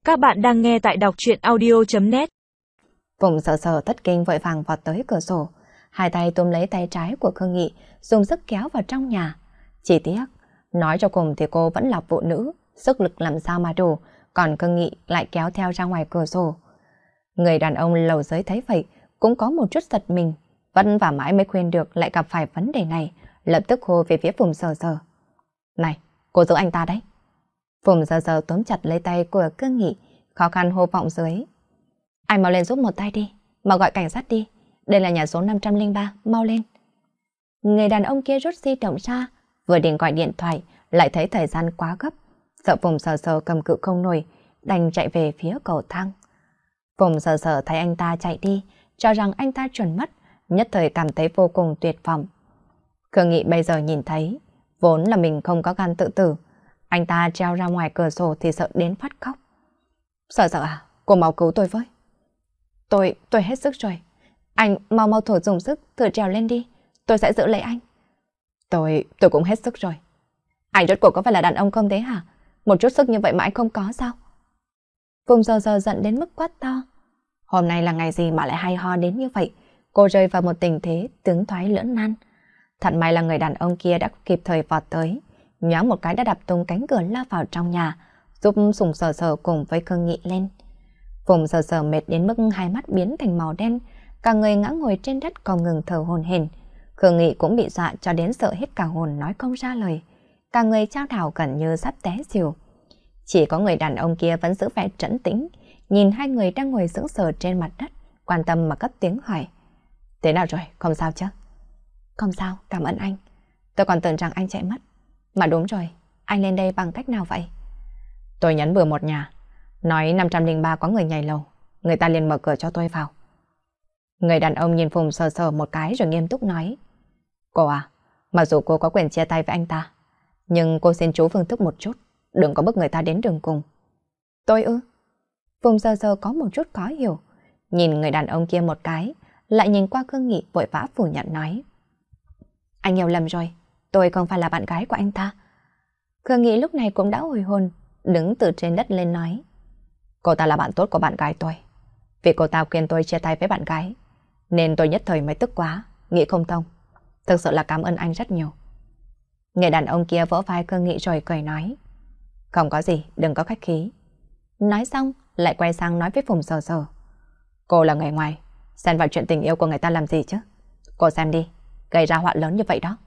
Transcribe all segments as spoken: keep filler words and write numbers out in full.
Các bạn đang nghe tại đọc truyện audio chấm net. Phùng Sở Sở thất kinh vội vàng vọt tới cửa sổ, hai tay túm lấy tay trái của Khương Nghị, dùng sức kéo vào trong nhà. Chỉ tiếc, nói cho cùng thì cô vẫn là phụ nữ, sức lực làm sao mà đủ, còn Khương Nghị lại kéo theo ra ngoài cửa sổ. Người đàn ông lầu dưới thấy vậy, cũng có một chút giật mình, vẫn và mãi mới khuyên được lại gặp phải vấn đề này, lập tức hô về phía Phùng Sở Sở. Này, cô giữ anh ta đấy. Phùng Sở Sở túm chặt lấy tay của Khương Nghị, khó khăn hô vọng dưới. Anh mau lên giúp một tay đi, mau gọi cảnh sát đi. Đây là nhà số năm trăm lẻ ba, mau lên. Người đàn ông kia rút di động ra, vừa định gọi điện thoại, lại thấy thời gian quá gấp. Sợ Phùng Sở Sở cầm cự không nổi, đành chạy về phía cầu thang. Phùng Sở Sở thấy anh ta chạy đi, cho rằng anh ta chuẩn mất, nhất thời cảm thấy vô cùng tuyệt vọng. Khương Nghị bây giờ nhìn thấy, vốn là mình không có gan tự tử. Anh ta treo ra ngoài cửa sổ thì sợ đến phát khóc. Sở Sở à, cô mau cứu tôi với. Tôi, tôi hết sức rồi. Anh mau mau thử dùng sức, thử trèo lên đi. Tôi sẽ giữ lấy anh. Tôi, tôi cũng hết sức rồi. Anh rốt cuộc có phải là đàn ông không thế hả? Một chút sức như vậy mà anh không có sao? Phùng Sở Sở giận đến mức quát to. Hôm nay là ngày gì mà lại hay ho đến như vậy? Cô rơi vào một tình thế tướng thoái lưỡng nan. Thật may là người đàn ông kia đã kịp thời vọt tới, nhoáng một cái đã đập tung cánh cửa lao vào trong nhà, giúp Phùng Sở Sở cùng với Khương Nghị lên. Phùng Sở Sở mệt đến mức hai mắt biến thành màu đen, cả người ngã ngồi trên đất không ngừng thở hổn hển. Khương Nghị cũng bị dọa cho đến sợ hết cả hồn nói không ra lời, cả người chao đảo gần như sắp té xỉu. Chỉ có người đàn ông kia vẫn giữ vẻ trấn tĩnh, nhìn hai người đang ngồi sững sờ trên mặt đất, quan tâm mà cất tiếng hỏi. Thế nào rồi, không sao chứ? Không sao, cảm ơn anh. Tôi còn tưởng rằng anh chạy mất. Mà đúng rồi, anh lên đây bằng cách nào vậy? Tôi nhấn bừa một nhà, nói năm trăm lẻ ba có người nhảy lầu, người ta liền mở cửa cho tôi vào. Người đàn ông nhìn Phùng Sở Sở một cái rồi nghiêm túc nói. Cô à, mặc dù cô có quyền chia tay với anh ta, nhưng cô xin chú phương thức một chút, đừng có bức người ta đến đường cùng. Tôi ư? Phùng Sở Sở có một chút khó hiểu, nhìn người đàn ông kia một cái, lại nhìn qua Khương Nghị vội vã phủ nhận nói. Anh hiểu lầm rồi, tôi không phải là bạn gái của anh ta. Khương Nghị lúc này cũng đã hồi hồn, đứng từ trên đất lên nói. Cô ta là bạn tốt của bạn gái tôi. Vì cô ta khuyên tôi chia tay với bạn gái, nên tôi nhất thời mới tức quá, nghĩ không thông. Thực sự là cảm ơn anh rất nhiều. Người đàn ông kia vỗ vai Khương Nghị rồi cười nói. Không có gì, đừng có khách khí. Nói xong, lại quay sang nói với Phùng Sở Sở. Cô là người ngoài, xen vào chuyện tình yêu của người ta làm gì chứ? Cô xem đi, gây ra họa lớn như vậy đó.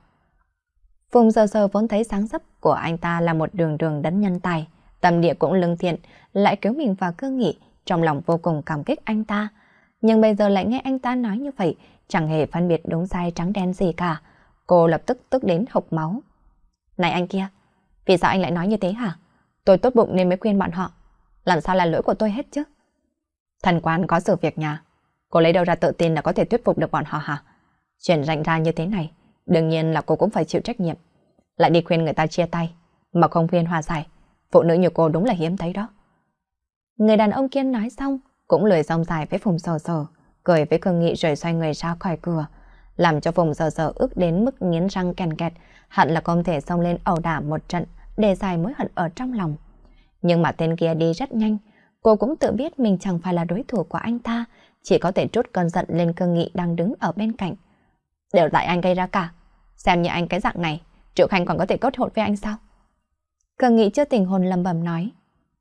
Phùng Sở Sở vốn thấy sáng sấp của anh ta là một đường đường đấng nhân tài, tâm địa cũng lương thiện, lại cứu mình vào Khương Nghị, trong lòng vô cùng cảm kích anh ta. Nhưng bây giờ lại nghe anh ta nói như vậy, chẳng hề phân biệt đúng sai trắng đen gì cả. Cô lập tức tức đến hộc máu. Này anh kia, vì sao anh lại nói như thế hả? Tôi tốt bụng nên mới khuyên bọn họ. Làm sao là lỗi của tôi hết chứ? Thần quan có sự việc nhà, cô lấy đâu ra tự tin là có thể thuyết phục được bọn họ hả? Chuyện rành ra như thế này, đương nhiên là cô cũng phải chịu trách nhiệm. Lại đi khuyên người ta chia tay, mà không khuyên hòa giải. Phụ nữ như cô đúng là hiếm thấy đó. Người đàn ông kia nói xong, cũng lười rong dài với Phùng Sở Sở, cười với Khương Nghị rồi xoay người ra khỏi cửa, làm cho Phùng Sở Sở ức đến mức nghiến răng kèn kẹt, hận là không thể xông lên ẩu đả một trận để giải mối hận ở trong lòng. Nhưng mà tên kia đi rất nhanh, cô cũng tự biết mình chẳng phải là đối thủ của anh ta, chỉ có thể trút cơn giận lên Khương Nghị đang đứng ở bên cạnh. Đều tại anh gây ra cả, xem như anh cái dạng này, Triệu Khanh còn có thể cốt hồn với anh sao? Khương Nghị chưa tỉnh hồn lầm bầm nói.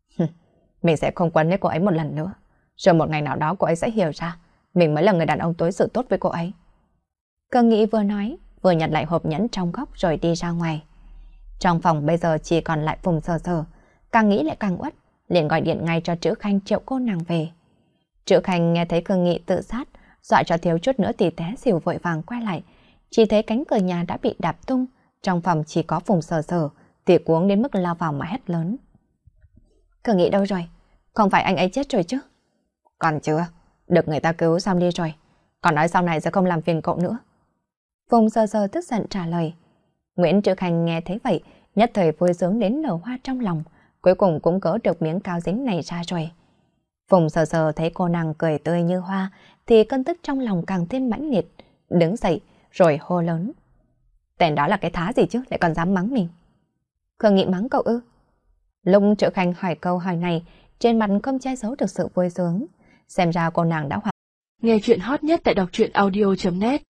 Mình sẽ không quấn lấy cô ấy một lần nữa, rồi một ngày nào đó cô ấy sẽ hiểu ra mình mới là người đàn ông đối xử tốt với cô ấy. Khương Nghị vừa nói, vừa nhặt lại hộp nhẫn trong góc rồi đi ra ngoài. Trong phòng bây giờ chỉ còn lại Phùng Sở Sở, càng nghĩ lại càng uất, liền gọi điện ngay cho Trữ Khanh triệu cô nàng về. Trữ Khanh nghe thấy Khương Nghị tự sát, dọa cho thiếu chút nữa thì té xỉu vội vàng quay lại, chỉ thấy cánh cửa nhà đã bị đạp tung, trong phòng chỉ có Phùng Sở Sở, thì cuống đến mức lao vào mà hét lớn. Khương Nghị đâu rồi? Không phải anh ấy chết rồi chứ? Còn chưa, được người ta cứu xong đi rồi, còn nói sau này sẽ không làm phiền cậu nữa. Phùng Sở Sở tức giận trả lời. Nguyễn Trữ Khanh nghe thấy vậy, nhất thời vui sướng đến nở hoa trong lòng, cuối cùng cũng gỡ được miếng cao dính này ra rồi. Phùng Sở Sở thấy cô nàng cười tươi như hoa, thì cơn tức trong lòng càng thêm mãnh liệt, đứng dậy rồi hô lớn. Tên đó là cái thá gì chứ, lại còn dám mắng mình? Khương Nghị mắng cậu ư? Lúc Trữ Khanh hỏi câu hỏi này, trên mặt không che giấu được sự vui sướng. Xem ra cô nàng đã hoàn. Nghe chuyện hot nhất tại đọc truyện audio chấm net